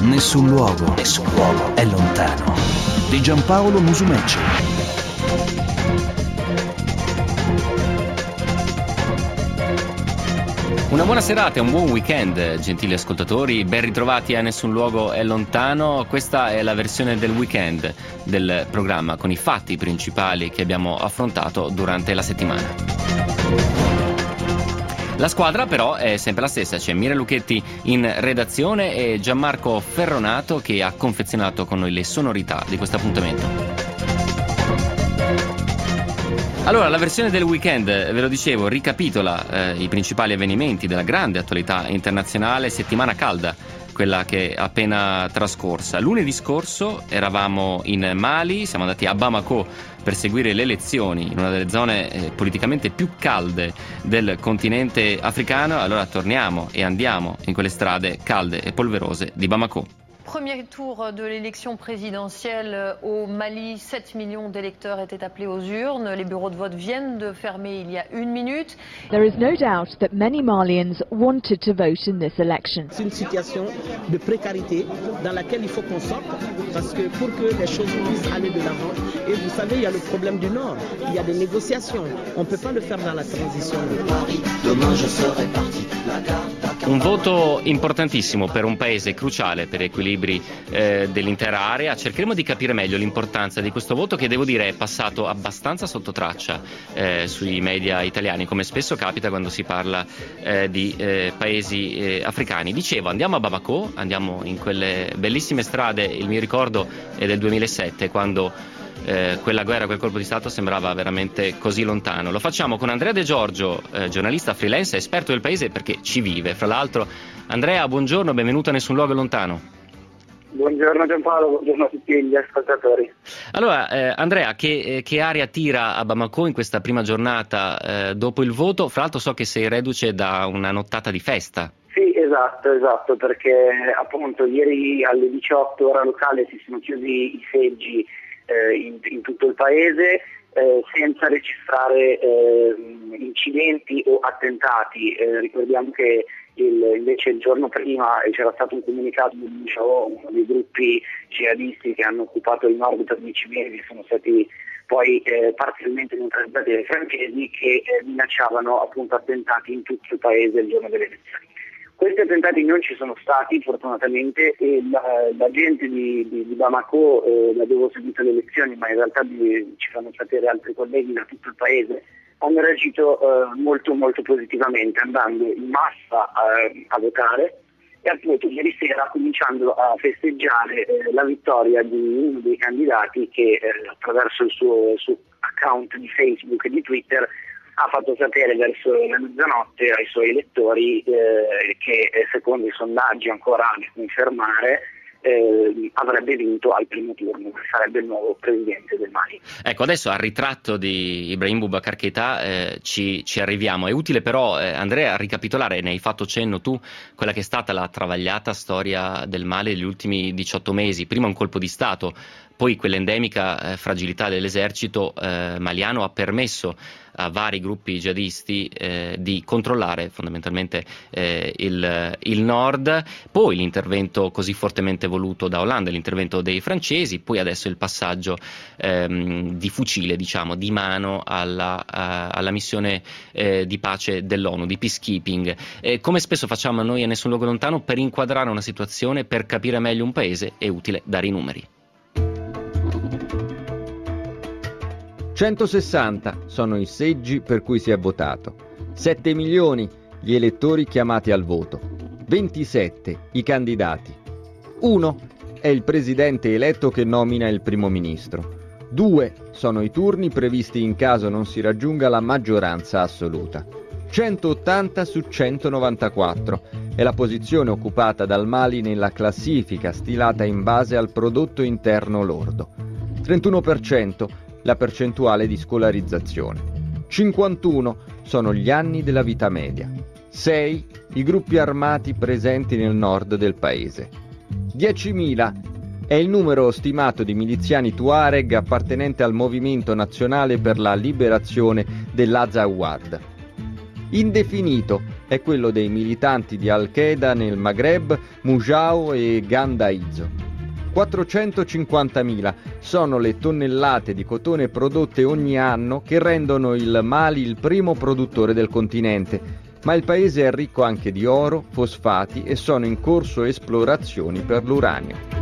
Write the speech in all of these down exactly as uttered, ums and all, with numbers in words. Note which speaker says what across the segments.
Speaker 1: Nessun luogo, nessun luogo è lontano. Di Giampaolo Musumeci.
Speaker 2: Una buona serata e un buon weekend, gentili ascoltatori. Ben ritrovati a Nessun luogo è lontano. Questa è la versione del weekend del programma con i fatti principali che abbiamo affrontato durante la settimana. La squadra però è sempre la stessa, c'è Mira Lucchetti in redazione e Gianmarco Ferronato che ha confezionato con noi le sonorità di questo appuntamento. Allora, la versione del weekend, ve lo dicevo, ricapitola eh, i principali avvenimenti della grande attualità internazionale, settimana calda, quella che è appena trascorsa. Lunedì scorso eravamo in Mali, siamo andati a Bamako per seguire le elezioni in una delle zone eh, politicamente più calde del continente africano. Allora torniamo e andiamo in quelle strade calde e polverose di Bamako.
Speaker 3: Premier tour de l'élection présidentielle au Mali, sept millions d'électeurs étaient appelés aux urnes. Les bureaux de vote viennent de fermer il y a une minute.
Speaker 4: There is no doubt that many Malians wanted to vote in this election.
Speaker 5: C'est une situation de précarité dans laquelle il faut qu'on sorte parce que pour que les choses puissent aller de l'avant, et vous savez, il y a le problème du Nord, il y a des négociations, on ne peut pas le faire dans la transition.
Speaker 1: Demain je serai parti.
Speaker 2: Un voto importantissimo per un paese cruciale per equilibri eh, dell'intera area. Cercheremo di capire meglio l'importanza di questo voto che, devo dire, è passato abbastanza sotto traccia eh, sui media italiani, come spesso capita quando si parla eh, di eh, paesi eh, africani. Dicevo, andiamo a Bamako, andiamo in quelle bellissime strade. Il mio ricordo è del duemilasette, quando Eh, quella guerra, quel colpo di stato sembrava veramente così lontano. Lo facciamo con Andrea De Giorgio, eh, giornalista freelance, esperto del paese perché ci vive. Fra l'altro, Andrea, buongiorno, benvenuto a Nessun luogo è lontano.
Speaker 6: Buongiorno Giampaolo, buongiorno a tutti gli ascoltatori.
Speaker 2: Allora, eh, Andrea, che, eh, che aria tira a Bamako in questa prima giornata eh, dopo il voto? Fra l'altro so che sei reduce da una nottata di festa.
Speaker 6: Sì, esatto, esatto, perché appunto ieri alle diciotto ora locale si sono chiusi i seggi In, in tutto il paese eh, senza registrare eh, incidenti o attentati. Eh, ricordiamo che il, invece il giorno prima c'era stato un comunicato di uno dei gruppi jihadisti che hanno occupato il nord per dieci mesi, sono stati poi eh, parzialmente neutralizzati dai francesi, che eh, minacciavano appunto attentati in tutto il paese il giorno delle elezioni. Questi attentati non ci sono stati fortunatamente e la, la gente di, di, di Bamako, eh, l'avevo seguito le elezioni, ma in realtà di, ci fanno sapere altri colleghi da tutto il paese, hanno reagito eh, molto molto positivamente, andando in massa eh, a votare e appunto ieri sera cominciando a festeggiare eh, la vittoria di uno dei candidati che eh, attraverso il suo, il suo account di Facebook e di Twitter ha fatto sapere verso la mezzanotte ai suoi elettori eh, che eh, secondo i sondaggi ancora da confermare eh, avrebbe vinto al primo turno, sarebbe il nuovo presidente del Mali.
Speaker 2: Ecco, adesso al ritratto di Ibrahim Boubacar Keïta eh, ci, ci arriviamo. È utile però, eh, Andrea, ricapitolare, ne hai fatto cenno tu, quella che è stata la travagliata storia del Mali degli ultimi diciotto mesi. Prima un colpo di Stato, poi quell'endemica eh, fragilità dell'esercito eh, maliano ha permesso a vari gruppi jihadisti eh, di controllare fondamentalmente eh, il, il nord, poi l'intervento così fortemente voluto da Hollande, l'intervento dei francesi, poi adesso il passaggio ehm, di fucile, diciamo, di mano alla, a, alla missione eh, di pace dell'ONU, di peacekeeping. Eh, come spesso facciamo noi a Nessun luogo lontano, per inquadrare una situazione, per capire meglio un paese, è utile dare i numeri.
Speaker 7: centosessanta sono i seggi per cui si è votato, sette milioni gli elettori chiamati al voto, ventisette i candidati, uno è il presidente eletto che nomina il primo ministro, due sono i turni previsti in caso non si raggiunga la maggioranza assoluta, centottanta su centonovantaquattro è la posizione occupata dal Mali nella classifica stilata in base al prodotto interno lordo, trentuno per cento la percentuale di scolarizzazione. cinquantuno sono gli anni della vita media. sei i gruppi armati presenti nel nord del paese. diecimila è il numero stimato di miliziani Tuareg appartenente al Movimento Nazionale per la Liberazione dell'Azawad. Indefinito è quello dei militanti di Al-Qaeda nel Maghreb, Mujao e Gandaizo. quattrocentocinquantamila sono le tonnellate di cotone prodotte ogni anno che rendono il Mali il primo produttore del continente, ma il paese è ricco anche di oro, fosfati e sono in corso esplorazioni per l'uranio.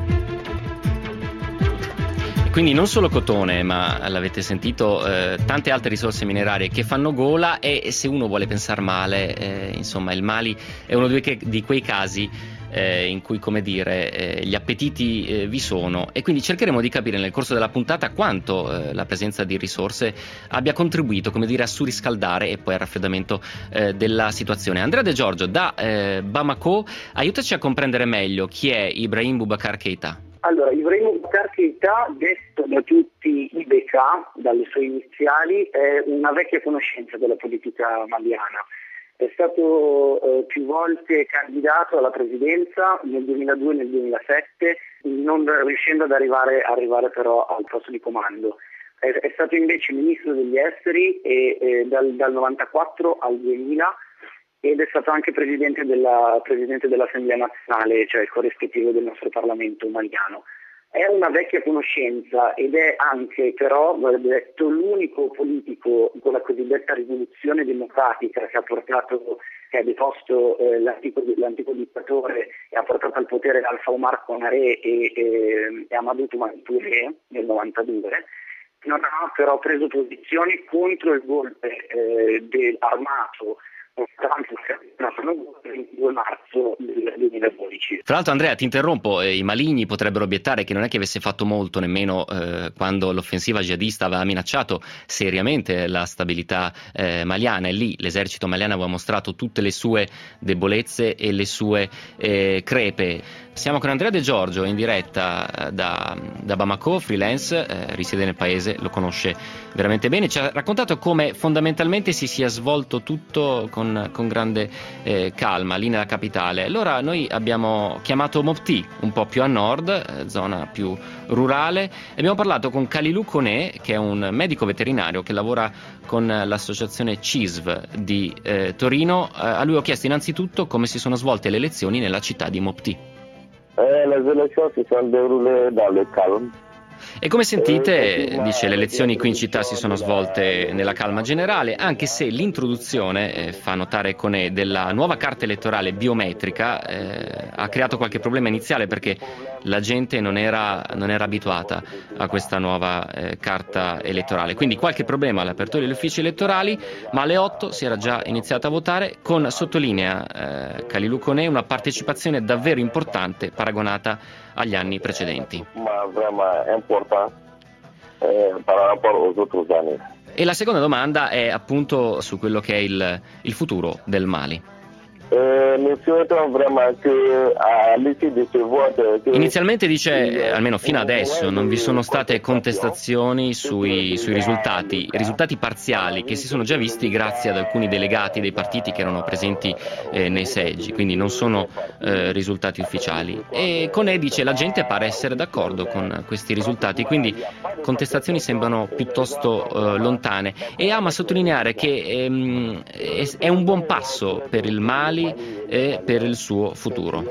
Speaker 2: Quindi non solo cotone, ma l'avete sentito, eh, tante altre risorse minerarie che fanno gola e se uno vuole pensare male, eh, insomma il Mali è uno di, que- di quei casi eh, in cui, come dire, eh, gli appetiti eh, vi sono e quindi cercheremo di capire nel corso della puntata quanto eh, la presenza di risorse abbia contribuito, come dire, a surriscaldare e poi al raffreddamento eh, della situazione. Andrea De Giorgio da eh, Bamako, aiutaci a comprendere meglio chi è Ibrahim Boubacar Keïta.
Speaker 6: Allora, Ibrahim Boubacar Keïta, detto da tutti I B K, dalle sue iniziali, è una vecchia conoscenza della politica maliana. È stato eh, più volte candidato alla presidenza nel duemiladue e nel duemilasette, non riuscendo ad arrivare, arrivare però al posto di comando. È, è stato invece ministro degli esteri e, e dal, dal novantaquattro al duemila ed è stato anche presidente, della, presidente dell'Assemblea nazionale, cioè il corrispettivo del nostro Parlamento maliano. È una vecchia conoscenza ed è anche però, verrebbe detto, l'unico politico con la cosiddetta rivoluzione democratica che ha portato, che ha deposto eh, l'antico, l'antico dittatore e ha portato al potere Alpha Omar Konaré e, e, e Amadou Touré nel novantadue. Non ha però preso posizioni contro il golpe eh, del armato il due marzo del duemiladodici.
Speaker 2: Tra l'altro, Andrea, ti interrompo, eh, i maligni potrebbero obiettare che non è che avesse fatto molto nemmeno eh, quando l'offensiva jihadista aveva minacciato seriamente la stabilità eh, maliana e lì l'esercito maliano aveva mostrato tutte le sue debolezze e le sue eh, crepe. Siamo con Andrea De Giorgio in diretta da, da Bamako, freelance, eh, risiede nel paese, lo conosce veramente bene, ci ha raccontato come fondamentalmente si sia svolto tutto con, con grande eh, calma lì nella capitale. Allora noi abbiamo chiamato Mopti, un po' più a nord, eh, zona più rurale, e abbiamo parlato con Kalilou Koné, che è un medico veterinario che lavora con l'associazione C I S V di eh, Torino. Eh, a lui ho chiesto innanzitutto come si sono svolte le elezioni nella città di Mopti.
Speaker 8: Eh, les élections si sont déroulées dans le calme.
Speaker 2: E come sentite, dice, le elezioni qui in città si sono svolte nella calma generale, anche se l'introduzione, eh, fa notare Koné, della nuova carta elettorale biometrica eh, ha creato qualche problema iniziale perché la gente non era, non era abituata a questa nuova eh, carta elettorale. Quindi qualche problema all'apertura degli uffici elettorali, ma alle otto si era già iniziata a votare con, sottolinea eh, Kalilou Koné, una partecipazione davvero importante paragonata agli anni precedenti.
Speaker 8: Ma vraiment important eh, par rapport aux autres années.
Speaker 2: E la seconda domanda è appunto su quello che è il, il futuro del Mali. Inizialmente dice, eh, almeno fino adesso, non vi sono state contestazioni sui, sui risultati, risultati parziali che si sono già visti grazie ad alcuni delegati dei partiti che erano presenti eh, nei seggi, quindi non sono eh, risultati ufficiali. E Koné dice la gente pare essere d'accordo con questi risultati, quindi contestazioni sembrano piuttosto eh, lontane, e ama sottolineare che ehm, è, è un buon passo per il Mali e per il suo futuro.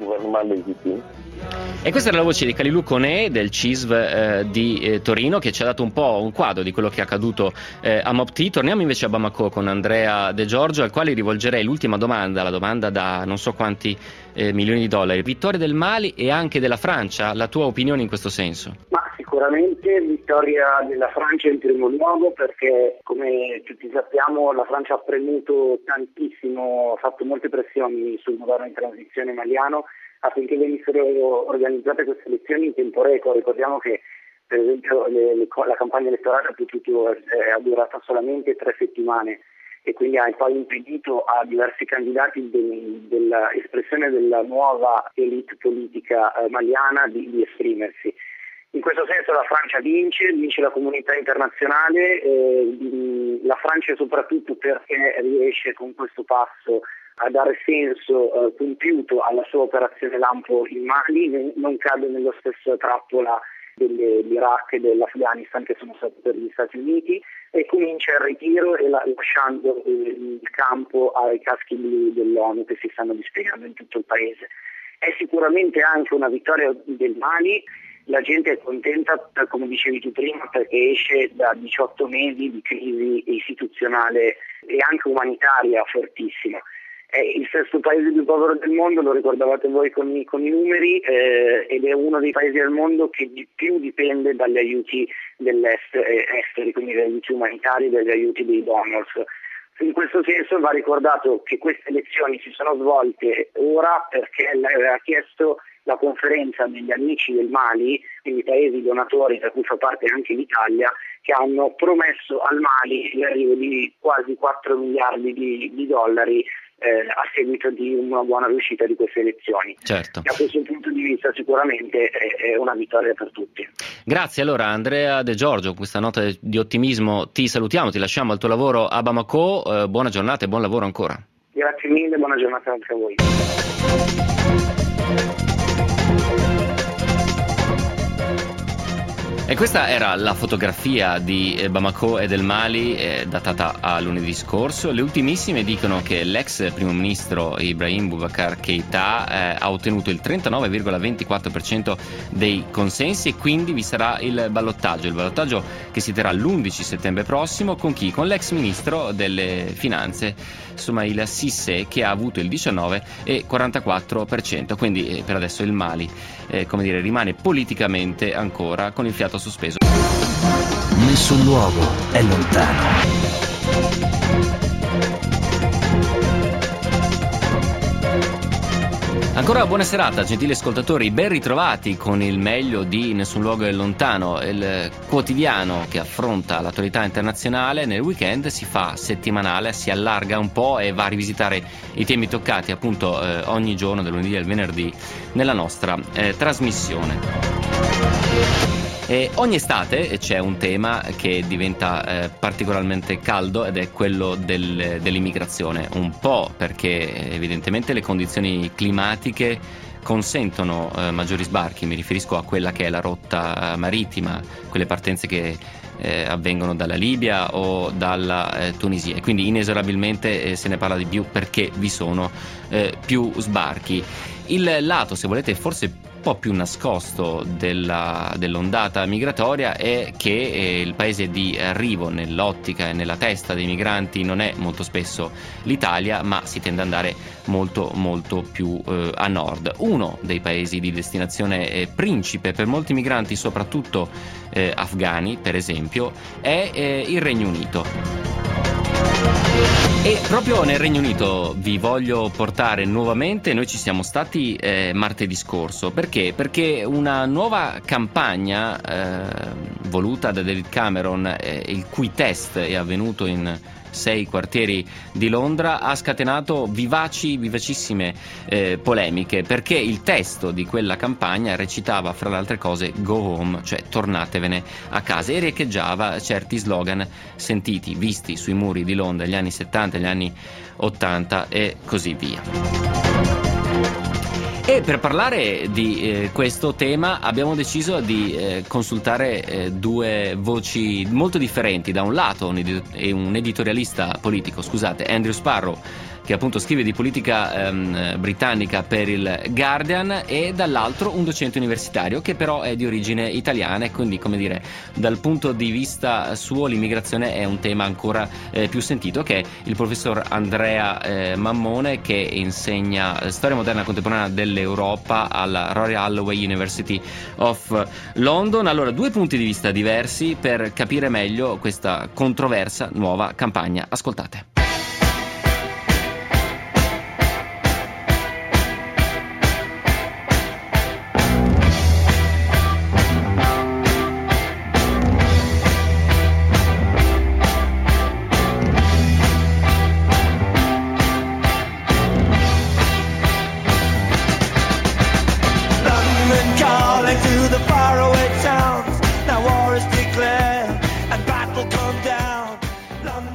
Speaker 2: E questa era la voce di Kalilou Koné del C I S V eh, di eh, Torino, che ci ha dato un po' un quadro di quello che è accaduto eh, a Mopti. Torniamo invece a Bamako con Andrea De Giorgio, al quale rivolgerei l'ultima domanda, la domanda da non so quanti eh, milioni di dollari. Vittoria del Mali e anche della Francia, la tua opinione in questo senso?
Speaker 6: Ma sicuramente vittoria della Francia in primo luogo, perché come tutti sappiamo la Francia ha premuto tantissimo, ha fatto molte pressioni sul governo di transizione maliano affinché venissero organizzate queste elezioni in tempo record. Ricordiamo che per esempio le, le, la campagna elettorale ha, potuto, eh, ha durata solamente tre settimane e quindi ha poi impedito a diversi candidati de, dell'espressione della nuova elite politica eh, maliana di, di esprimersi. In questo senso la Francia vince, vince la comunità internazionale, eh, la Francia soprattutto perché riesce con questo passo a dare senso eh, compiuto alla sua operazione lampo in Mali, non cade nello stesso trappola dell'Iraq e dell'Afghanistan che sono stati per gli Stati Uniti, e comincia il ritiro e la, lasciando il campo ai caschi blu dell'ONU che si stanno dispiegando in tutto il paese. È sicuramente anche una vittoria del Mali. La gente è contenta, come dicevi tu prima, perché esce da diciotto mesi di crisi istituzionale e anche umanitaria fortissima. È il sesto paese più povero del mondo, lo ricordavate voi con i, con i numeri, eh, ed è uno dei paesi al mondo che di più dipende dagli aiuti dell'est, eh, esteri, quindi dagli aiuti umanitari, dagli aiuti dei donors. In questo senso va ricordato che queste elezioni si sono svolte ora perché lei aveva chiesto la conferenza degli amici del Mali, quindi paesi donatori, tra cui fa parte anche l'Italia, che hanno promesso al Mali l'arrivo di quasi quattro miliardi di, di dollari eh, a seguito di una buona riuscita di queste elezioni.
Speaker 2: Certo.
Speaker 6: Da questo punto di vista sicuramente è, è una vittoria per tutti.
Speaker 2: Grazie allora Andrea De Giorgio, con questa nota di ottimismo ti salutiamo, ti lasciamo al tuo lavoro a Bamako, eh, buona giornata e buon lavoro ancora.
Speaker 6: Grazie mille, buona giornata anche a voi.
Speaker 2: E questa era la fotografia di Bamako e del Mali, eh, datata a lunedì scorso. Le ultimissime dicono che l'ex primo ministro Ibrahim Boubacar Keïta eh, ha ottenuto il trentanove virgola ventiquattro per cento dei consensi, e quindi vi sarà il ballottaggio. Il ballottaggio che si terrà l'undici settembre prossimo, con chi? Con l'ex ministro delle finanze Soumaïla Cissé, che ha avuto il diciannove e quarantaquattro per cento. Quindi eh, per adesso il Mali eh, come dire, rimane politicamente ancora con il fiato sospeso.
Speaker 1: Nessun luogo è lontano.
Speaker 2: Ancora buona serata, gentili ascoltatori, ben ritrovati con il meglio di Nessun luogo è lontano, il quotidiano che affronta l'attualità internazionale. Nel weekend si fa settimanale, si allarga un po' e va a rivisitare i temi toccati appunto eh, ogni giorno, dal lunedì al venerdì, nella nostra eh, trasmissione. E ogni estate c'è un tema che diventa eh, particolarmente caldo, ed è quello del, dell'immigrazione, un po' perché evidentemente le condizioni climatiche consentono eh, maggiori sbarchi. Mi riferisco a quella che è la rotta marittima, quelle partenze che eh, avvengono dalla Libia o dalla eh, Tunisia, e quindi inesorabilmente eh, se ne parla di più perché vi sono eh, più sbarchi. Il lato, se volete, forse po' più nascosto della, dell'ondata migratoria è che eh, il paese di arrivo nell'ottica e nella testa dei migranti non è molto spesso l'Italia, ma si tende ad andare molto molto più eh, a nord. Uno dei paesi di destinazione eh, principe per molti migranti, soprattutto eh, afghani per esempio, è eh, il Regno Unito. E proprio nel Regno Unito vi voglio portare nuovamente. Noi ci siamo stati eh, martedì scorso. Perché? Perché una nuova campagna eh, voluta da David Cameron, eh, il cui test è avvenuto in sei quartieri di Londra, ha scatenato vivaci, vivacissime eh, polemiche, perché il testo di quella campagna recitava, fra le altre cose, "Go home", cioè tornatevene a casa, e riecheggiava certi slogan sentiti, visti sui muri di Londra negli anni settanta, negli anni ottanta e così via. E per parlare di eh, questo tema abbiamo deciso di eh, consultare eh, due voci molto differenti. Da un lato un, ed- un editorialista politico, scusate, Andrew Sparrow, che appunto scrive di politica ehm, britannica per il Guardian, e dall'altro un docente universitario che però è di origine italiana, e quindi, come dire, dal punto di vista suo l'immigrazione è un tema ancora eh, più sentito, che è il professor Andrea eh, Mammone, che insegna storia moderna contemporanea dell'Europa alla Royal Holloway University of London. Allora, due punti di vista diversi per capire meglio questa controversa nuova campagna. Ascoltate.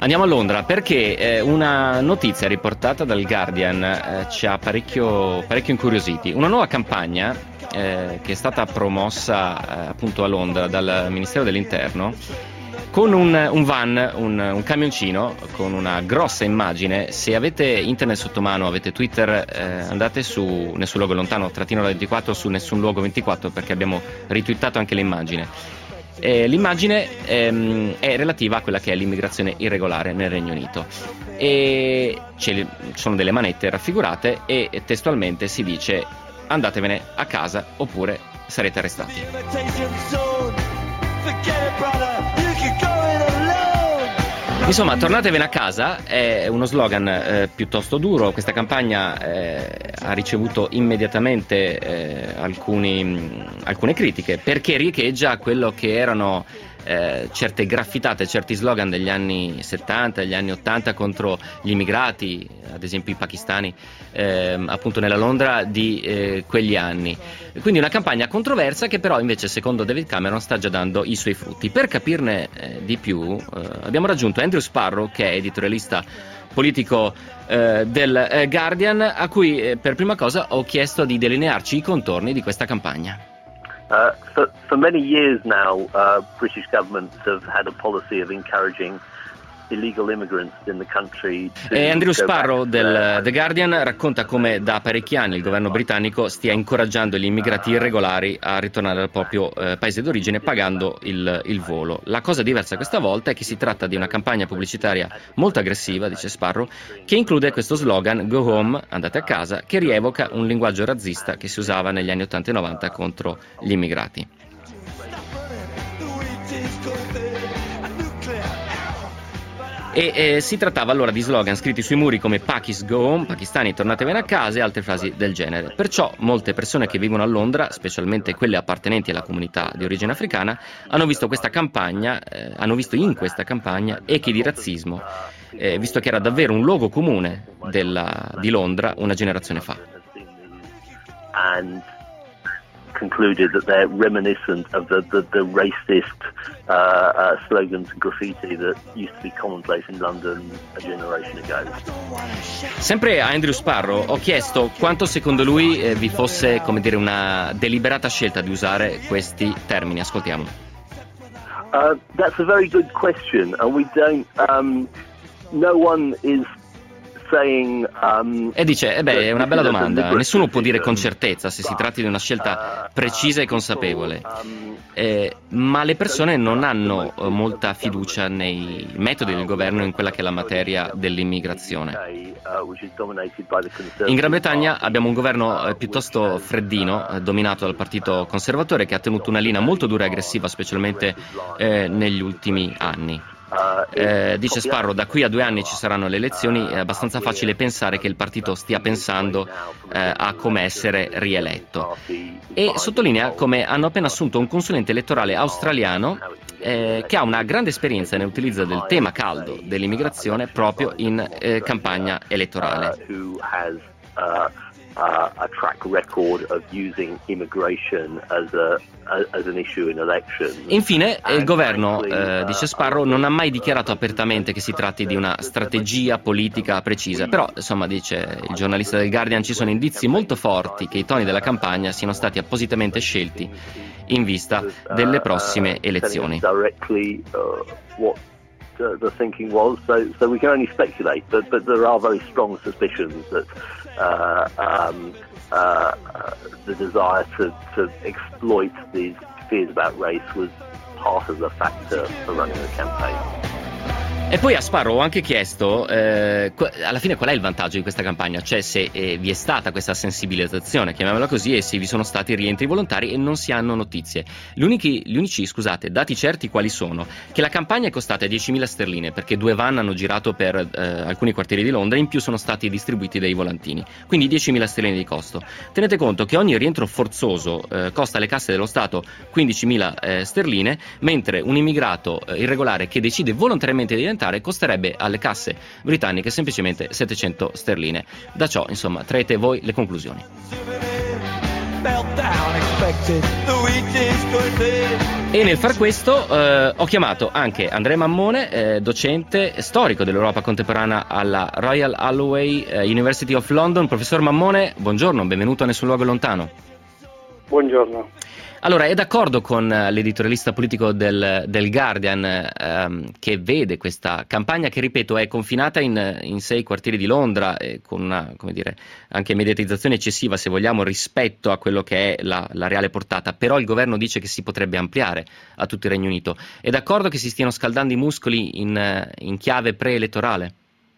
Speaker 2: Andiamo a Londra perché eh, una notizia riportata dal Guardian eh, ci ha parecchio, parecchio incuriositi. Una nuova campagna eh, che è stata promossa eh, appunto a Londra dal Ministero dell'Interno con un, un van, un, un camioncino con una grossa immagine. Se avete internet sotto mano, avete Twitter, eh, andate su Nessun Luogo Lontano, trattino ventiquattro, su Nessun Luogo ventiquattro, perché abbiamo ritwittato anche l'immagine. Eh, l'immagine ehm, è relativa a quella che è l'immigrazione irregolare nel Regno Unito e ci sono delle manette raffigurate e testualmente si dice: andatevene a casa oppure sarete arrestati. Insomma, tornatevene a casa è uno slogan eh, piuttosto duro. Questa campagna eh, ha ricevuto immediatamente eh, alcuni, alcune critiche perché riecheggia quello che erano eh, certe graffitate, certi slogan degli anni settanta, degli anni ottanta contro gli immigrati, ad esempio i pakistani, eh, appunto nella Londra di eh, quegli anni. Quindi una campagna controversa che però invece secondo David Cameron sta già dando i suoi frutti. Per capirne eh, di più eh, abbiamo raggiunto Andrew Sparrow, che è editorialista politico eh, del eh, Guardian, a cui eh, per prima cosa ho chiesto di delinearci i contorni di questa campagna.
Speaker 9: Uh, for, for many years now, uh, British governments have had a policy of encouraging illegal immigrants in the country.
Speaker 2: E Andrew Sparrow del The Guardian racconta come da parecchi anni il governo britannico stia incoraggiando gli immigrati irregolari a ritornare al proprio eh, paese d'origine pagando il, il volo. La cosa diversa questa volta è che si tratta di una campagna pubblicitaria molto aggressiva, dice Sparrow, che include questo slogan "Go home", andate a casa, che rievoca un linguaggio razzista che si usava negli anni ottanta e novanta contro gli immigrati. E eh, si trattava allora di slogan scritti sui muri come "Pakis go home", pakistani tornatevene a casa, e altre frasi del genere. Perciò molte persone che vivono a Londra, specialmente quelle appartenenti alla comunità di origine africana, hanno visto questa campagna, eh, hanno visto in questa campagna echi di razzismo, eh, visto che era davvero un luogo comune della, di Londra una generazione fa.
Speaker 9: And concluded that they're reminiscent of the, the, the racist uh, uh, slogans and graffiti that used to be commonplace in London a generation ago.
Speaker 2: Sempre a Andrew Sparrow ho chiesto quanto secondo lui eh, vi fosse, come dire, una deliberata scelta di usare questi termini. Ascoltiamo.
Speaker 9: Uh, that's a very good question, and we don't. Um, no one is.
Speaker 2: E dice, eh beh, è una bella domanda, nessuno può dire con certezza se si tratti di una scelta precisa e consapevole, eh, ma le persone non hanno eh, molta fiducia nei metodi del governo in quella che è la materia dell'immigrazione. In Gran Bretagna abbiamo un governo eh, piuttosto freddino, eh, dominato dal partito conservatore, che ha tenuto una linea molto dura e aggressiva, specialmente eh, negli ultimi anni. Eh, dice Sparrow, da qui a due anni ci saranno le elezioni, è abbastanza facile pensare che il partito stia pensando eh, a come essere rieletto, e sottolinea come hanno appena assunto un consulente elettorale australiano eh, che ha una grande esperienza nell'utilizzo del tema caldo dell'immigrazione proprio in eh, campagna elettorale.
Speaker 9: Uh, a track record of using immigration as a as an issue in elections.
Speaker 2: Infine, il governo, eh, dice Sparrow, non ha mai dichiarato apertamente che si tratti di una strategia politica precisa, però, insomma, dice il giornalista del Guardian, ci sono indizi molto forti che i toni della campagna siano stati appositamente scelti in vista delle prossime elezioni.
Speaker 9: The, the thinking was, so, so we can only speculate, but, but there are very strong suspicions that uh, um, uh, uh, the desire to, to exploit these fears about race was part of the factor for running the campaign.
Speaker 2: E poi a Sparrow ho anche chiesto eh, alla fine qual è il vantaggio di questa campagna, cioè se eh, vi è stata questa sensibilizzazione, chiamiamola così, e se vi sono stati rientri volontari e non si hanno notizie. Gli unici, gli unici scusate, dati certi quali sono? Che la campagna è costata diecimila sterline perché due van hanno girato per eh, alcuni quartieri di Londra, in più sono stati distribuiti dei volantini, quindi diecimila sterline di costo. Tenete conto che ogni rientro forzoso eh, costa alle casse dello Stato quindicimila eh, sterline, mentre un immigrato eh, irregolare che decide volontariamente di diventare costerebbe alle casse britanniche semplicemente settecento sterline. Da ciò, insomma, traete voi le conclusioni. E nel far questo eh, ho chiamato anche Andrea Mammone, eh, docente storico dell'Europa contemporanea alla Royal Holloway eh, University of London. Professor Mammone, buongiorno, benvenuto a Nessun Luogo Lontano.
Speaker 10: Buongiorno.
Speaker 2: Allora, è d'accordo con l'editorialista politico del, del Guardian ehm, che vede questa campagna che, ripeto, è confinata in, in sei quartieri di Londra e con una, come dire, anche mediatizzazione eccessiva, se vogliamo, rispetto a quello che è la, la reale portata, però il governo dice che si potrebbe ampliare a tutto il Regno Unito. È d'accordo che si stiano scaldando i muscoli in, in chiave preelettorale?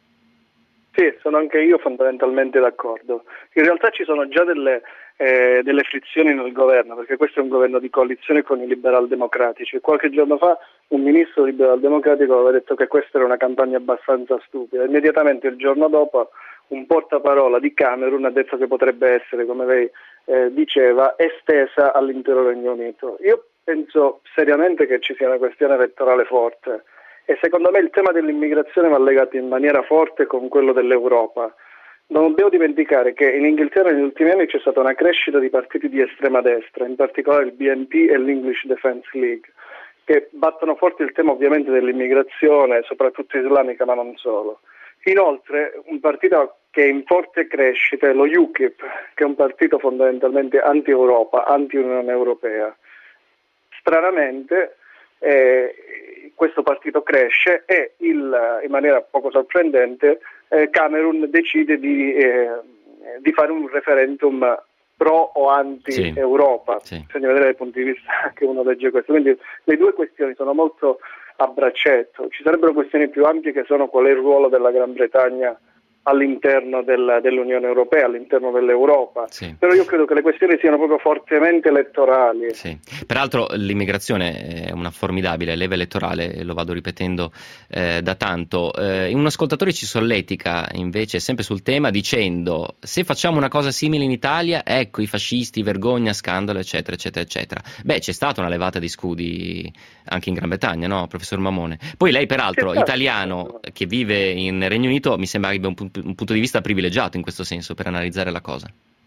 Speaker 10: Sì, sono anche io fondamentalmente d'accordo. In realtà ci sono già delle... Eh, delle frizioni nel governo, perché questo è un governo di coalizione con i liberal democratici. Qualche giorno fa un ministro liberal democratico aveva detto che questa era una campagna abbastanza stupida. Immediatamente il giorno dopo un portaparola di Cameron ha detto che potrebbe essere, come lei eh, diceva, estesa all'intero Regno Unito. Io penso seriamente che ci sia una questione elettorale forte e secondo me il tema dell'immigrazione va legato in maniera forte con quello dell'Europa. Non dobbiamo dimenticare che in Inghilterra negli ultimi anni c'è stata una crescita di partiti di estrema destra, in particolare il B N P e l'English Defence League, che battono forte il tema ovviamente dell'immigrazione, soprattutto islamica, ma non solo. Inoltre un partito che è in forte crescita è lo U K I P, che è un partito fondamentalmente anti-Europa, anti-Unione Europea. Stranamente eh, questo partito cresce e il, in maniera poco sorprendente eh, Cameron decide di, eh, di fare un referendum pro o anti-Europa.
Speaker 2: Sì, sì.
Speaker 10: Bisogna vedere dai punti di vista che uno legge questo. Quindi le due questioni sono molto a braccetto. Ci sarebbero questioni più ampie che sono qual è il ruolo della Gran Bretagna all'interno del, dell'Unione Europea, all'interno dell'Europa,
Speaker 2: sì.
Speaker 10: Però io credo che le questioni siano proprio fortemente elettorali.
Speaker 2: Sì. Peraltro l'immigrazione è una formidabile leva elettorale, lo vado ripetendo eh, da tanto. Eh, un ascoltatore ci solletica invece sempre sul tema dicendo: se facciamo una cosa simile in Italia, ecco i fascisti, vergogna, scandalo, eccetera, eccetera, eccetera. Beh, c'è stata una levata di scudi anche in Gran Bretagna, no, professor Mammone? Poi lei, peraltro, italiano che vive in Regno Unito, mi sembra che abbia un punto un punto di vista privilegiato in questo senso per analizzare la cosa.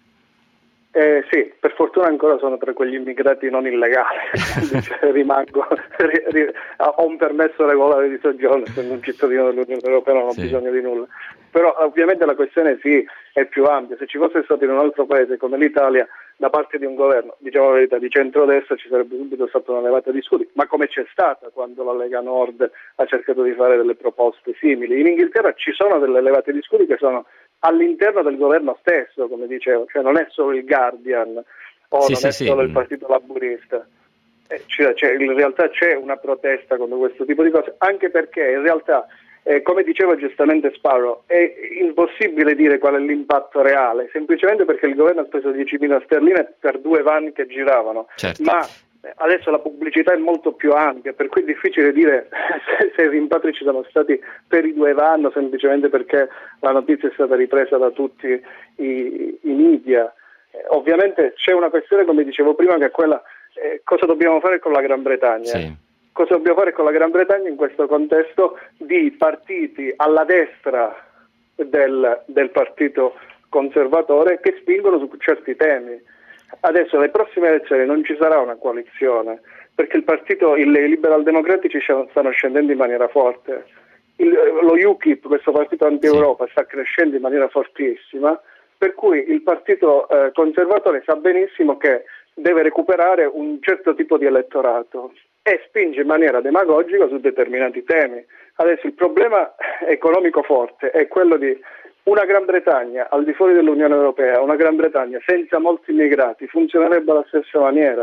Speaker 10: Eh, sì, per fortuna ancora sono tra quegli immigrati non illegali, cioè, rimango, ri, ri, ho un permesso regolare di soggiorno, essendo un cittadino dell'Unione Europea non ho
Speaker 2: sì.
Speaker 10: bisogno di nulla. Però ovviamente la questione sì è più ampia. Se ci fosse stato in un altro paese come l'Italia, da parte di un governo, diciamo la verità, di centrodestra, ci sarebbe subito stata una levata di scudi, ma come c'è stata quando la Lega Nord ha cercato di fare delle proposte simili. In Inghilterra ci sono delle levate di scudi che sono all'interno del governo stesso, come dicevo, cioè non è solo il Guardian o
Speaker 2: sì,
Speaker 10: non
Speaker 2: sì,
Speaker 10: è
Speaker 2: sì.
Speaker 10: solo il Partito Laburista. Eh, cioè, cioè, in realtà c'è una protesta contro questo tipo di cose, anche perché in realtà Eh, come diceva giustamente Sparrow, è impossibile dire qual è l'impatto reale, semplicemente perché il governo ha speso diecimila sterline per due van che giravano,
Speaker 2: certo.
Speaker 10: ma adesso la pubblicità è molto più ampia, per cui è difficile dire se, se i rimpatri ci sono stati per i due van o semplicemente perché la notizia è stata ripresa da tutti i, i media. Eh, ovviamente c'è una questione, come dicevo prima, che è quella eh, cosa dobbiamo fare con la Gran Bretagna.
Speaker 2: Sì.
Speaker 10: Cosa dobbiamo fare con la Gran Bretagna in questo contesto di partiti alla destra del, del partito conservatore che spingono su certi temi. Adesso alle prossime elezioni non ci sarà una coalizione, perché il partito, i liberal democratici stanno scendendo in maniera forte. Il, lo U K I P, questo partito anti-Europa, sì. sta crescendo in maniera fortissima, per cui il partito eh, conservatore sa benissimo che deve recuperare un certo tipo di elettorato e spinge in maniera demagogica su determinati temi. Adesso il problema economico forte è quello di una Gran Bretagna al di fuori dell'Unione Europea, una Gran Bretagna senza molti immigrati, funzionerebbe alla stessa maniera.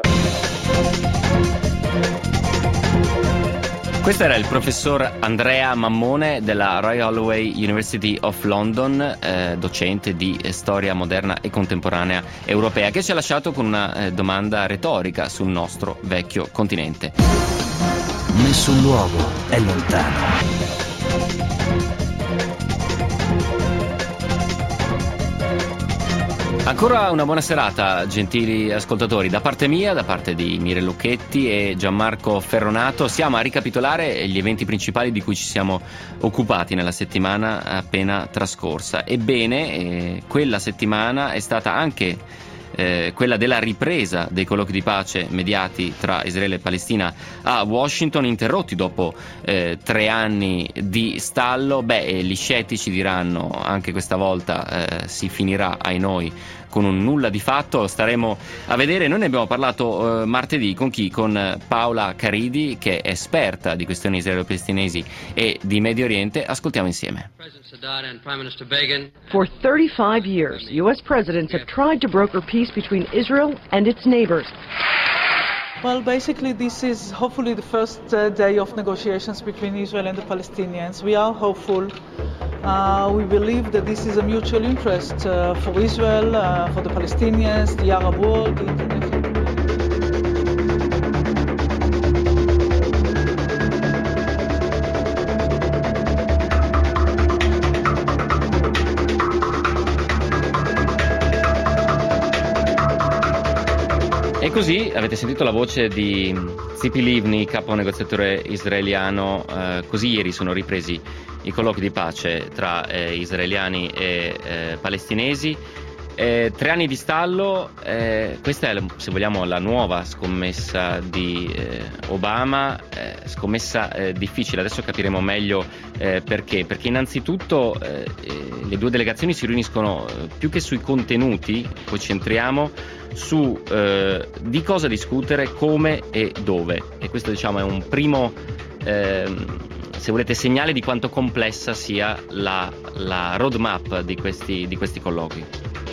Speaker 2: Questo era il professor Andrea Mammone della Royal Holloway University of London, eh, docente di storia moderna e contemporanea europea, che ci ha lasciato con una eh, domanda retorica sul nostro vecchio continente.
Speaker 1: Nessun luogo è lontano.
Speaker 2: Ancora una buona serata, gentili ascoltatori, da parte mia, da parte di Mire Lucchetti e Gianmarco Ferronato. Siamo a ricapitolare gli eventi principali di cui ci siamo occupati nella settimana appena trascorsa. Ebbene, eh, quella settimana è stata anche eh, quella della ripresa dei colloqui di pace mediati tra Israele e Palestina a Washington, interrotti dopo eh, tre anni di stallo. Beh, gli scettici diranno anche questa volta eh, si finirà, ai noi, con un nulla di fatto. Staremo a vedere. Noi ne abbiamo parlato eh, martedì con chi? Con Paola Caridi, che è esperta di questioni israelo-palestinesi e di Medio Oriente. Ascoltiamo insieme.
Speaker 11: For thirty-five years, U S presidents have tried to broker peace between Israel and its neighbors.
Speaker 12: Well, basically, this is hopefully the first uh, day of negotiations between Israel and the Palestinians. We are hopeful. Uh, we believe that this is a mutual interest uh, for Israel, uh, for the Palestinians, the Arab world, the international community.
Speaker 2: E così avete sentito la voce di Tzipi Livni, capo negoziatore israeliano. Eh, così ieri sono ripresi i colloqui di pace tra eh, israeliani e eh, palestinesi. Eh, tre anni di stallo, eh, questa è, se vogliamo, la nuova scommessa di eh, Obama, eh, scommessa eh, difficile. Adesso capiremo meglio eh, perché. Perché innanzitutto eh, le due delegazioni si riuniscono eh, più che sui contenuti, poi centriamo su eh, di cosa discutere, come e dove. E questo, diciamo, è un primo, eh, se volete, segnale di quanto complessa sia la, la roadmap di questi, di questi colloqui.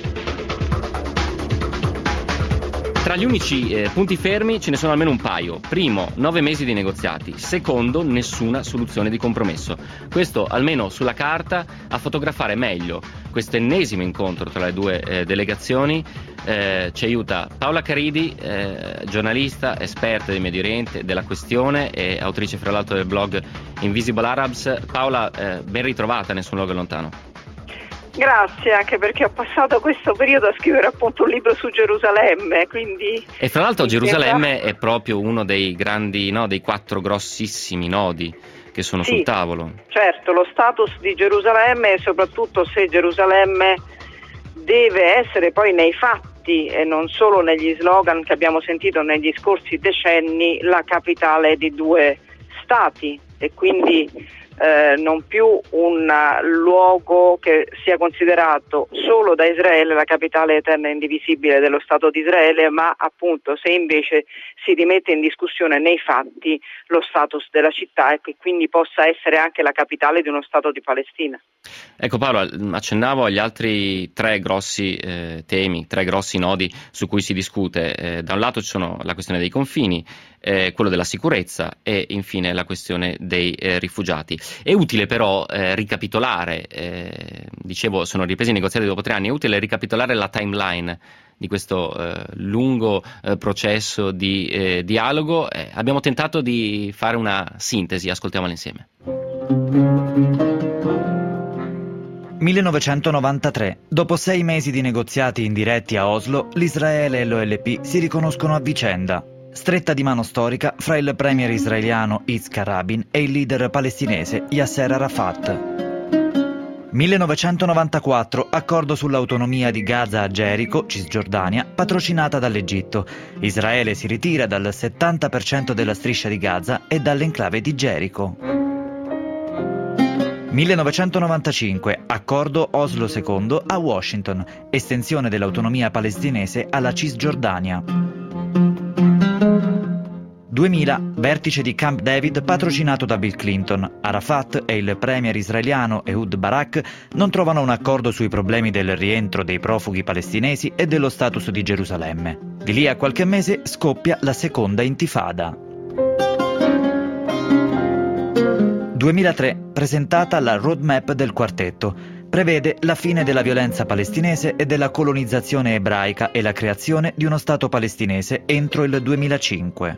Speaker 2: Tra gli unici eh, punti fermi ce ne sono almeno un paio. Primo, nove mesi di negoziati. Secondo, nessuna soluzione di compromesso. Questo, almeno sulla carta, a fotografare meglio questo ennesimo incontro tra le due eh, delegazioni eh, ci aiuta Paola Caridi, eh, giornalista, esperta di Medio Oriente, della questione e autrice, fra l'altro, del blog Invisible Arabs. Paola, eh, ben ritrovata, Nessun luogo lontano.
Speaker 13: Grazie, anche perché ho passato questo periodo a scrivere appunto un libro su Gerusalemme, quindi...
Speaker 2: E fra l'altro Gerusalemme è proprio uno dei grandi, no, dei quattro grossissimi nodi che sono
Speaker 13: sì,
Speaker 2: sul tavolo.
Speaker 13: Certo, lo status di Gerusalemme, e soprattutto se Gerusalemme deve essere poi nei fatti e non solo negli slogan che abbiamo sentito negli scorsi decenni la capitale di due stati, e quindi Eh, non più un uh, luogo che sia considerato solo da Israele la capitale eterna e indivisibile dello Stato di Israele, ma appunto se invece si rimette in discussione nei fatti lo status della città e che quindi possa essere anche la capitale di uno Stato di Palestina.
Speaker 2: Ecco Paola, accennavo agli altri tre grossi eh, temi, tre grossi nodi su cui si discute. Eh, da un lato ci sono la questione dei confini, eh, quello della sicurezza e infine la questione dei eh, rifugiati. È utile però eh, ricapitolare, eh, dicevo sono ripresi i negoziati dopo tre anni, è utile ricapitolare la timeline di questo eh, lungo eh, processo di eh, dialogo. Eh, abbiamo tentato di fare una sintesi, ascoltiamola insieme.
Speaker 14: millenovecentonovantatré. Dopo sei mesi di negoziati indiretti a Oslo, l'Israele e l'O L P si riconoscono a vicenda. Stretta di mano storica fra il premier israeliano Yitzhak Rabin e il leader palestinese Yasser Arafat. millenovecentonovantaquattro. Accordo sull'autonomia di Gaza a Gerico, Cisgiordania, patrocinata dall'Egitto. Israele si ritira dal settanta per cento della striscia di Gaza e dall'enclave di Gerico. millenovecentonovantacinque. Accordo Oslo secondo a Washington. Estensione dell'autonomia palestinese alla Cisgiordania. duemila. Vertice di Camp David patrocinato da Bill Clinton. Arafat e il premier israeliano Ehud Barak non trovano un accordo sui problemi del rientro dei profughi palestinesi e dello status di Gerusalemme. Di lì a qualche mese scoppia la seconda intifada. duemilatré. Presentata la roadmap del quartetto. Prevede la fine della violenza palestinese e della colonizzazione ebraica e la creazione di uno Stato palestinese entro il duemilacinque.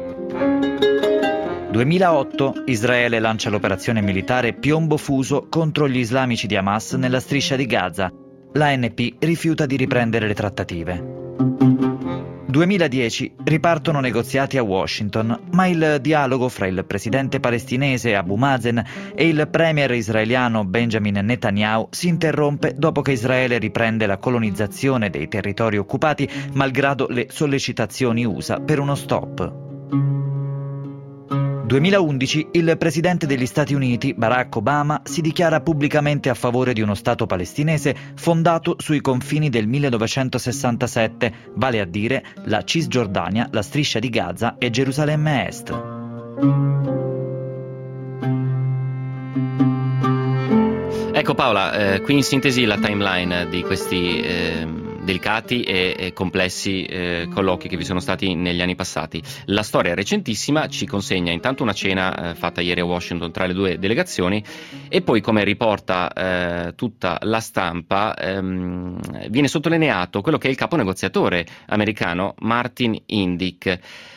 Speaker 14: duemilaotto. Israele lancia l'operazione militare Piombo Fuso contro gli islamici di Hamas nella striscia di Gaza. L'A N P rifiuta di riprendere le trattative. duemiladieci ripartono negoziati a Washington, ma il dialogo fra il presidente palestinese Abu Mazen e il premier israeliano Benjamin Netanyahu si interrompe dopo che Israele riprende la colonizzazione dei territori occupati, malgrado le sollecitazioni U S A per uno stop. duemilaundici il presidente degli Stati Uniti, Barack Obama, si dichiara pubblicamente a favore di uno Stato palestinese fondato sui confini del millenovecentosessantasette, vale a dire la Cisgiordania, la Striscia di Gaza e Gerusalemme Est.
Speaker 2: Ecco Paola, eh, qui in sintesi la timeline di questi eh, delicati e, e complessi eh, colloqui che vi sono stati negli anni passati. La storia recentissima ci consegna intanto una cena eh, fatta ieri a Washington tra le due delegazioni e poi, come riporta eh, tutta la stampa, ehm, viene sottolineato quello che è il capo negoziatore americano Martin Indyk.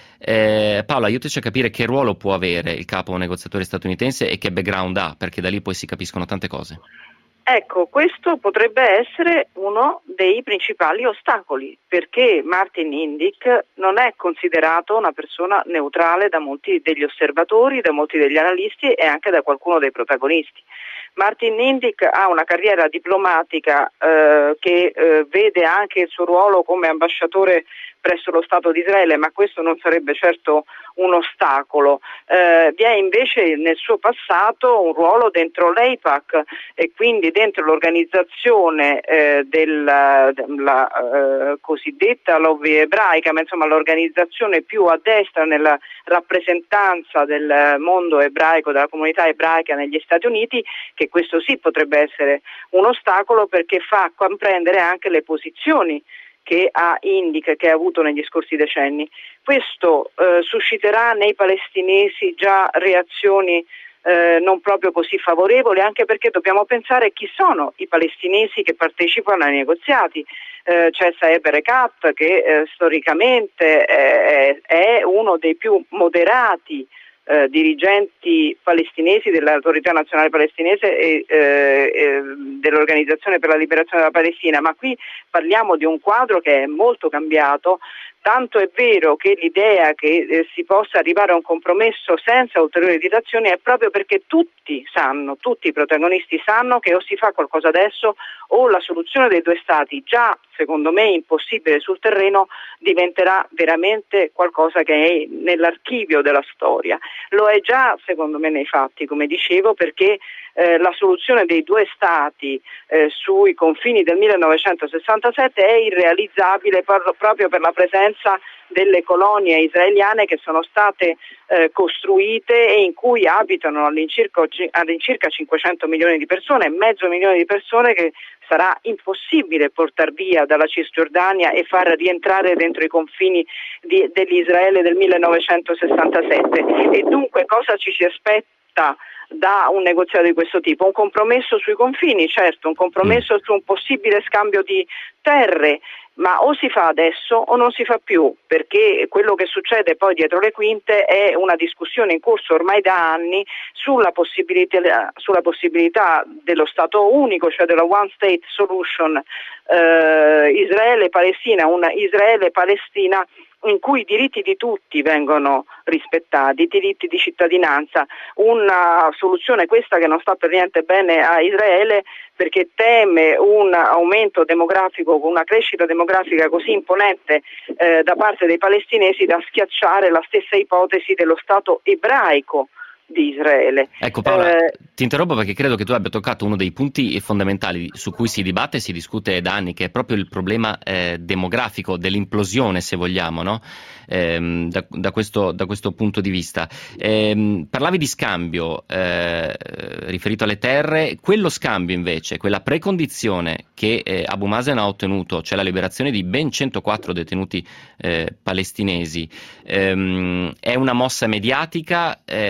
Speaker 2: Eh, Paola, aiutaci a capire che ruolo può avere il capo negoziatore statunitense e che background ha, perché da lì poi si capiscono tante cose.
Speaker 13: Ecco, questo potrebbe essere uno dei principali ostacoli, perché Martin Indyk non è considerato una persona neutrale da molti degli osservatori, da molti degli analisti e anche da qualcuno dei protagonisti. Martin Indyk ha una carriera diplomatica eh, che eh, vede anche il suo ruolo come ambasciatore presso lo Stato di Israele, ma questo non sarebbe certo un ostacolo. Eh, vi è invece nel suo passato un ruolo dentro l'AIPAC e quindi dentro l'organizzazione eh, della, della eh, cosiddetta lobby ebraica, ma insomma l'organizzazione più a destra nella rappresentanza del mondo ebraico, della comunità ebraica negli Stati Uniti, che questo sì potrebbe essere un ostacolo perché fa comprendere anche le posizioni che ha Indyk, che ha avuto negli scorsi decenni. Questo eh, susciterà nei palestinesi già reazioni eh, non proprio così favorevoli, anche perché dobbiamo pensare chi sono i palestinesi che partecipano ai negoziati. Eh, c'è Saeb Erekat che eh, storicamente è, è uno dei più moderati Eh, dirigenti palestinesi dell'Autorità Nazionale Palestinese e eh, eh, dell'Organizzazione per la Liberazione della Palestina, ma qui parliamo di un quadro che è molto cambiato, tanto è vero che l'idea che eh, si possa arrivare a un compromesso senza ulteriori dilazioni è proprio perché tutti sanno, tutti i protagonisti sanno che o si fa qualcosa adesso o la soluzione dei due stati, già secondo me impossibile sul terreno, diventerà veramente qualcosa che è nell'archivio della storia. Lo è già secondo me nei fatti, come dicevo, perché eh, la soluzione dei due stati eh, sui confini del millenovecentosessantasette è irrealizzabile par- proprio per la presenza delle colonie israeliane che sono state eh, costruite e in cui abitano all'incirca, all'incirca cinquecento milioni di persone, mezzo milione di persone che sarà impossibile portar via dalla Cisgiordania e far rientrare dentro i confini di, dell'Israele del millenovecentosessantasette. E dunque cosa ci si aspetta da un negoziato di questo tipo? Un compromesso sui confini, certo, un compromesso su un possibile scambio di terre, ma o si fa adesso o non si fa più, perché quello che succede poi dietro le quinte è una discussione in corso ormai da anni sulla possibilità, sulla possibilità dello Stato unico, cioè della One State Solution eh, Israele-Palestina, una Israele-Palestina in cui i diritti di tutti vengono rispettati, i diritti di cittadinanza, una soluzione questa che non sta per niente bene a Israele perché teme un aumento demografico, una crescita demografica così imponente eh, da parte dei palestinesi da schiacciare la stessa ipotesi dello Stato ebraico di Israele.
Speaker 2: Ecco Paola,
Speaker 13: eh,
Speaker 2: ti interrompo perché credo che tu abbia toccato uno dei punti fondamentali su cui si dibatte e si discute da anni, che è proprio il problema eh, demografico, dell'implosione se vogliamo, no? Ehm, da, da, questo, da questo punto di vista. Ehm, parlavi di scambio eh, riferito alle terre, quello scambio invece, quella precondizione che eh, Abu Mazen ha ottenuto, cioè la liberazione di ben centoquattro detenuti eh, palestinesi, ehm, è una mossa mediatica, eh, è una mossa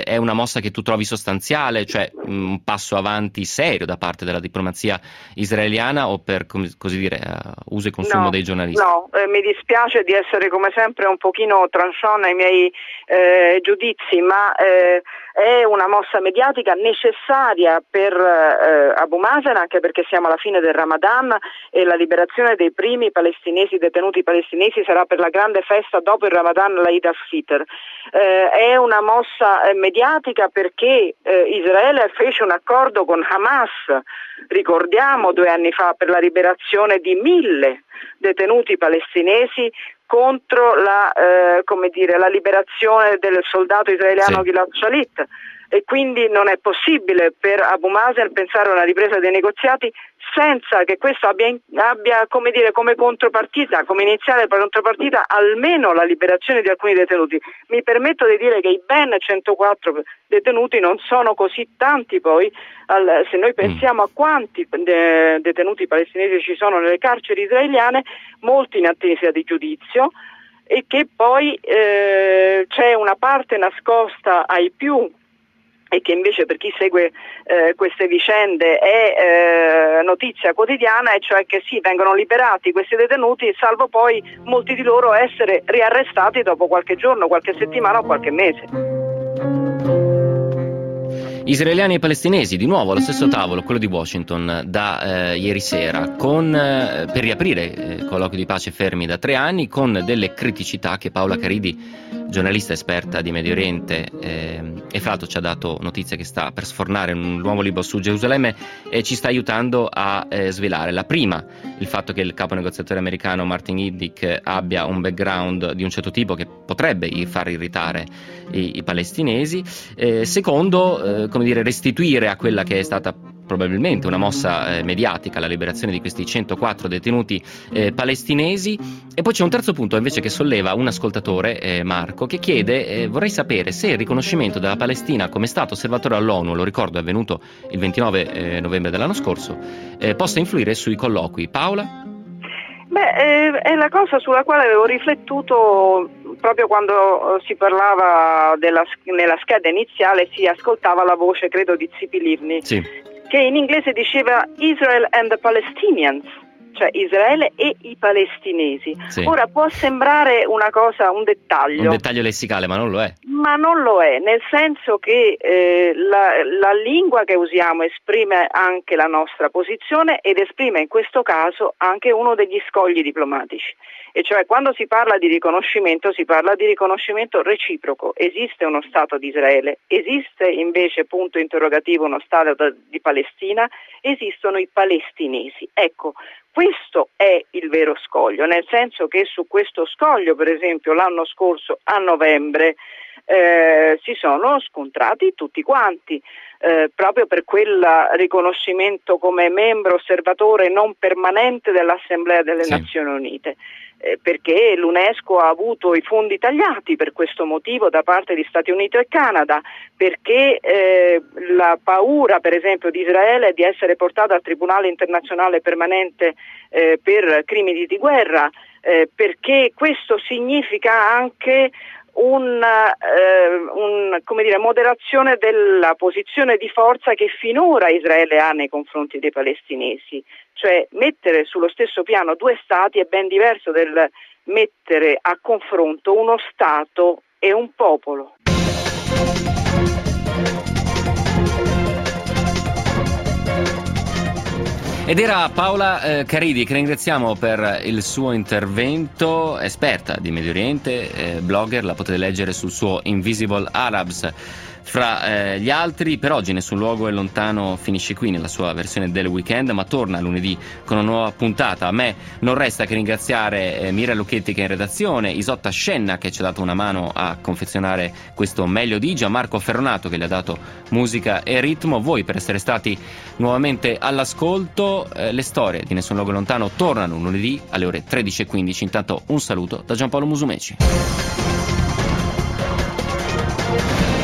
Speaker 2: mossa che tu trovi sostanziale, cioè un passo avanti serio da parte della diplomazia israeliana, o per così dire uh, uso e consumo
Speaker 13: no,
Speaker 2: dei giornalisti?
Speaker 13: No, eh, mi dispiace di essere come sempre un pochino tranchant nei miei eh, giudizi, ma eh, è una mossa mediatica necessaria per eh, Abu Mazen, anche perché siamo alla fine del Ramadan e la liberazione dei primi palestinesi, detenuti palestinesi, sarà per la grande festa dopo il Ramadan, l'Eid al-Fitr. Eh, è una mossa eh, mediatica perché eh, Israele fece un accordo con Hamas, ricordiamo, due anni fa, per la liberazione di mille detenuti palestinesi contro la, eh, come dire, la liberazione del soldato israeliano
Speaker 2: sì.
Speaker 13: Gilad Shalit, e quindi non è possibile per Abu Mazen pensare a una ripresa dei negoziati senza che questo abbia, abbia come dire, come contropartita, come iniziale contropartita, almeno la liberazione di alcuni detenuti. Mi permetto di dire che i ben centoquattro detenuti non sono così tanti poi, al, se noi pensiamo a quanti de, detenuti palestinesi ci sono nelle carceri israeliane, molti in attesa di giudizio, e che poi eh, c'è una parte nascosta ai più, e che invece per chi segue eh, queste vicende è eh, notizia quotidiana, e cioè che sì, vengono liberati questi detenuti, salvo poi molti di loro essere riarrestati dopo qualche giorno, qualche settimana o qualche mese.
Speaker 2: Israeliani e palestinesi di nuovo allo stesso tavolo, quello di Washington, da eh, ieri sera, con, eh, per riaprire eh, colloqui di pace fermi da tre anni, con delle criticità che Paola Caridi, giornalista esperta di Medio Oriente, eh, e fra l'altro ci ha dato notizia che sta per sfornare un nuovo libro su Gerusalemme, e ci sta aiutando a eh, svelare. La prima, il fatto che il capo negoziatore americano Martin Indyk abbia un background di un certo tipo che potrebbe far irritare i, i palestinesi. Eh, secondo, eh, come dire, restituire a quella che è stata probabilmente una mossa eh, mediatica la liberazione di questi centoquattro detenuti eh, palestinesi. E poi c'è un terzo punto invece che solleva un ascoltatore, eh, Marco, che chiede eh, vorrei sapere se il riconoscimento della Palestina come Stato osservatore all'ONU, lo ricordo è avvenuto il ventinove eh, novembre dell'anno scorso, eh, possa influire sui colloqui. Paola?
Speaker 13: Beh, eh, è la cosa sulla quale avevo riflettuto proprio quando si parlava della, nella scheda iniziale, si ascoltava la voce, credo, di Tzipi Livni,
Speaker 2: sì,
Speaker 13: che in inglese diceva Israel and the Palestinians, cioè Israele e i palestinesi.
Speaker 2: Sì.
Speaker 13: Ora può sembrare una cosa, un dettaglio.
Speaker 2: Un dettaglio lessicale, ma non lo è.
Speaker 13: Ma non lo è, nel senso che eh, la, la lingua che usiamo esprime anche la nostra posizione, ed esprime in questo caso anche uno degli scogli diplomatici. E cioè, quando si parla di riconoscimento, si parla di riconoscimento reciproco. Esiste uno Stato di Israele, esiste invece, punto interrogativo, uno Stato di Palestina, esistono i palestinesi. Ecco, questo è il vero scoglio, nel senso che su questo scoglio, per esempio, l'anno scorso, a novembre, eh, si sono scontrati tutti quanti, eh, proprio per quel riconoscimento come membro osservatore non permanente dell'Assemblea delle sì. Nazioni Unite. Eh, perché l'UNESCO ha avuto i fondi tagliati per questo motivo da parte di Stati Uniti e Canada, perché eh, la paura, per esempio, di Israele è di essere portata al Tribunale Internazionale Permanente eh, per crimini di guerra, eh, perché questo significa anche Un, eh, un, come dire, moderazione della posizione di forza che finora Israele ha nei confronti dei palestinesi, cioè mettere sullo stesso piano due stati è ben diverso del mettere a confronto uno Stato e un popolo.
Speaker 2: Ed era Paola eh, Caridi, che ringraziamo per il suo intervento, esperta di Medio Oriente, eh, blogger, la potete leggere sul suo Invisible Arabs. Fra eh, gli altri, per oggi Nessun luogo è lontano finisce qui nella sua versione del weekend, ma torna lunedì con una nuova puntata. A me non resta che ringraziare eh, Mira Lucchetti che è in redazione, Isotta Scenna che ci ha dato una mano a confezionare questo meglio di Gianmarco Ferronato che gli ha dato musica e ritmo, voi per essere stati nuovamente all'ascolto. Eh, le storie di Nessun luogo è lontano tornano lunedì alle ore tredici e quindici. Intanto un saluto da Giampaolo Musumeci.